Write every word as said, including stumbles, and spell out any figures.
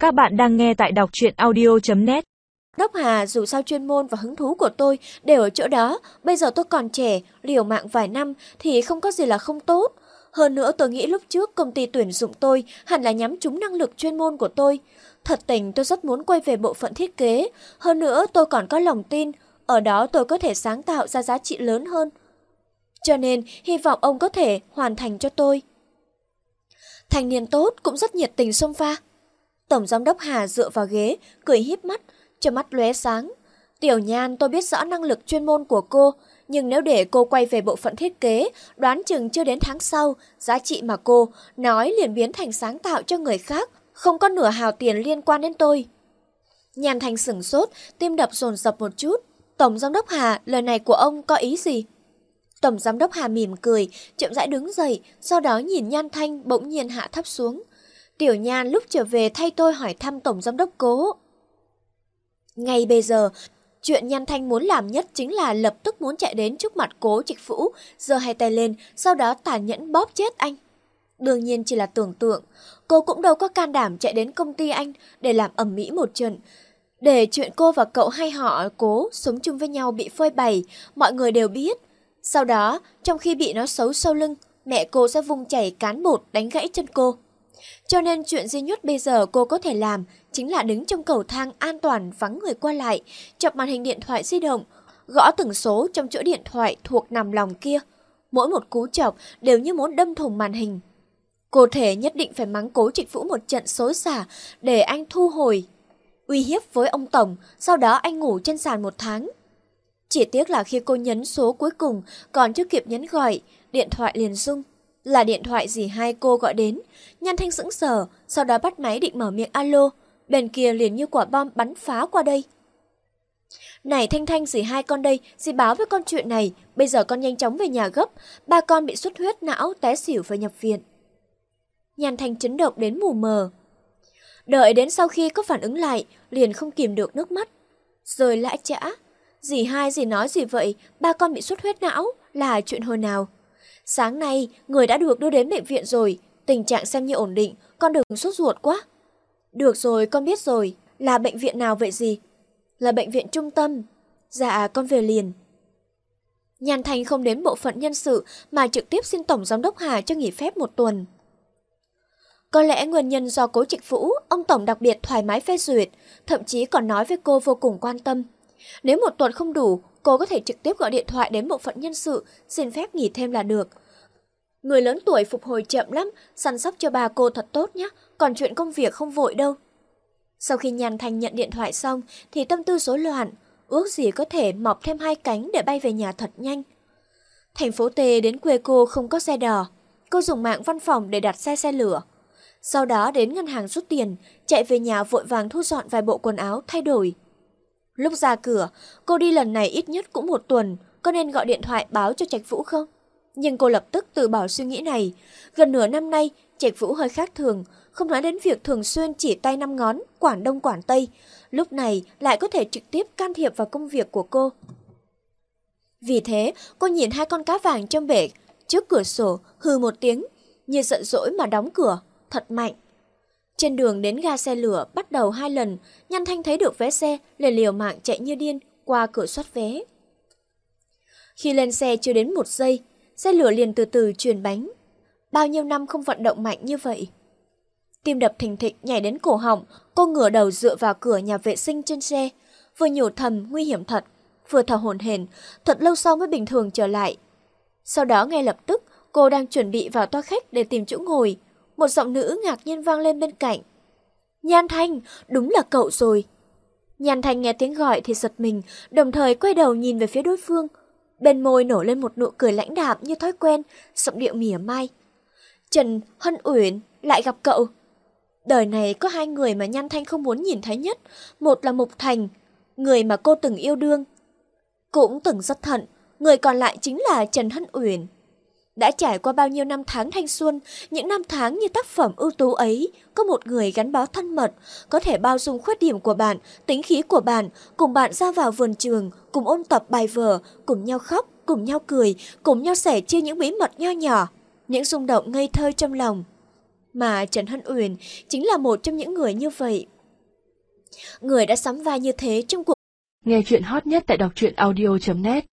Các bạn đang nghe tại đọc truyện audio chấm net. Đốc Hà dù sao chuyên môn và hứng thú của tôi đều ở chỗ đó, bây giờ tôi còn trẻ, liều mạng vài năm thì không có gì là không tốt. Hơn nữa tôi nghĩ lúc trước công ty tuyển dụng tôi hẳn là nhắm trúng năng lực chuyên môn của tôi. Thật tình tôi rất muốn quay về bộ phận thiết kế, hơn nữa tôi còn có lòng tin, ở đó tôi có thể sáng tạo ra giá trị lớn hơn. Cho nên hy vọng ông có thể hoàn thành cho tôi. Thanh niên tốt cũng rất nhiệt tình xông pha. Tổng giám đốc Hà dựa vào ghế, cười híp mắt, cho mắt lóe sáng. Tiểu Nhan, tôi biết rõ năng lực chuyên môn của cô, nhưng nếu để cô quay về bộ phận thiết kế, đoán chừng chưa đến tháng sau, giá trị mà cô nói liền biến thành sáng tạo cho người khác, không có nửa hào tiền liên quan đến tôi. Nhan Thanh sửng sốt, tim đập dồn dập một chút. Tổng giám đốc Hà, lời này của ông có ý gì? Tổng giám đốc Hà mỉm cười, chậm rãi đứng dậy, sau đó nhìn Nhan Thanh bỗng nhiên hạ thấp xuống. Tiểu Nhan lúc trở về thay tôi hỏi thăm Tổng giám đốc Cố. Ngay bây giờ, chuyện Nhan Thanh muốn làm nhất chính là lập tức muốn chạy đến trước mặt Cố Trịch Phũ, giơ hai tay lên, sau đó tàn nhẫn bóp chết anh. Đương nhiên chỉ là tưởng tượng, cô cũng đâu có can đảm chạy đến công ty anh để làm ầm ĩ một trận. Để chuyện cô và cậu hay họ Cố sống chung với nhau bị phơi bày, mọi người đều biết. Sau đó, trong khi bị nó xấu sau lưng, mẹ cô sẽ vung chảy cán bột đánh gãy chân cô. Cho nên chuyện duy nhất bây giờ cô có thể làm chính là đứng trong cầu thang an toàn vắng người qua lại, chọc màn hình điện thoại di động, gõ từng số trong chỗ điện thoại thuộc nằm lòng kia. Mỗi một cú chọc đều như muốn đâm thủng màn hình. Cô thể nhất định phải mắng Cố Trịch Phũ một trận xối xả để anh thu hồi. Uy hiếp với ông Tổng, sau đó anh ngủ trên sàn một tháng. Chỉ tiếc là khi cô nhấn số cuối cùng, còn chưa kịp nhấn gọi, điện thoại liền rung. Là điện thoại dì hai cô gọi đến. Nhan Thanh sững sờ, sau đó bắt máy định mở miệng alo. Bên kia liền như quả bom bắn phá qua đây. Này Thanh Thanh, dì hai con đây, dì báo với con chuyện này. Bây giờ con nhanh chóng về nhà gấp. Ba con bị xuất huyết não, té xỉu phải nhập viện. Nhan Thanh chấn động đến mù mờ. Đợi đến sau khi có phản ứng lại, liền không kìm được nước mắt. Rồi lã chã. Dì hai dì nói gì vậy? Ba con bị xuất huyết não là chuyện hồi nào? Sáng nay, người đã được đưa đến bệnh viện rồi, tình trạng xem như ổn định, con đừng sốt ruột quá. Được rồi, con biết rồi, là bệnh viện nào vậy dì? Là bệnh viện trung tâm. Dạ, con về liền. Nhan Thanh không đến bộ phận nhân sự mà trực tiếp xin Tổng giám đốc Hà cho nghỉ phép một tuần. Có lẽ nguyên nhân do Cố Trịch Phũ, ông Tổng đặc biệt thoải mái phê duyệt, thậm chí còn nói với cô vô cùng quan tâm. Nếu một tuần không đủ, cô có thể trực tiếp gọi điện thoại đến bộ phận nhân sự, xin phép nghỉ thêm là được. Người lớn tuổi phục hồi chậm lắm, săn sóc cho bà cô thật tốt nhé, còn chuyện công việc không vội đâu. Sau khi Nhan Thanh nhận điện thoại xong, thì tâm tư rối loạn, ước gì có thể mọc thêm hai cánh để bay về nhà thật nhanh. Thành phố T đến quê cô không có xe đò, cô dùng mạng văn phòng để đặt xe xe lửa. Sau đó đến ngân hàng rút tiền, chạy về nhà vội vàng thu dọn vài bộ quần áo thay đổi. Lúc ra cửa, cô đi lần này ít nhất cũng một tuần, có nên gọi điện thoại báo cho Trạch Vũ không? Nhưng cô lập tức từ bỏ suy nghĩ này. Gần nửa năm nay, Trạch Vũ hơi khác thường, không nói đến việc thường xuyên chỉ tay năm ngón, quản đông quản tây. Lúc này lại có thể trực tiếp can thiệp vào công việc của cô. Vì thế, cô nhìn hai con cá vàng trong bể trước cửa sổ, hừ một tiếng, như giận dỗi mà đóng cửa, thật mạnh. Trên đường đến ga xe lửa bắt đầu hai lần, Nhan Thanh thấy được vé xe, liền liều mạng chạy như điên qua cửa soát vé. Khi lên xe chưa đến một giây, xe lửa liền từ từ chuyển bánh. Bao nhiêu năm không vận động mạnh như vậy. Tim đập thình thịch nhảy đến cổ họng, cô ngửa đầu dựa vào cửa nhà vệ sinh trên xe, vừa nhủ thầm nguy hiểm thật, vừa thở hổn hển, thật lâu sau mới bình thường trở lại. Sau đó ngay lập tức, cô đang chuẩn bị vào toa khách để tìm chỗ ngồi. Một giọng nữ ngạc nhiên vang lên bên cạnh. Nhan Thanh, đúng là cậu rồi. Nhan Thanh nghe tiếng gọi thì giật mình, đồng thời quay đầu nhìn về phía đối phương. Bên môi nổi lên một nụ cười lãnh đạm như thói quen, giọng điệu mỉa mai. Trần Hân Uyển, lại gặp cậu. Đời này có hai người mà Nhan Thanh không muốn nhìn thấy nhất. Một là Mục Thành, người mà cô từng yêu đương, cũng từng rất thận. Người còn lại chính là Trần Hân Uyển. Đã trải qua bao nhiêu năm tháng thanh xuân, những năm tháng như tác phẩm ưu tú ấy, có một người gắn bó thân mật, có thể bao dung khuyết điểm của bạn, tính khí của bạn, cùng bạn ra vào vườn trường, cùng ôn tập bài vở, cùng nhau khóc, cùng nhau cười, cùng nhau sẻ chia những bí mật nho nhỏ, những rung động ngây thơ trong lòng. Mà Trần Hân Uyển chính là một trong những người như vậy. người đã sắm vai như thế trong cuộc. Nghe chuyện hot nhất tại đọc truyện audio chấm net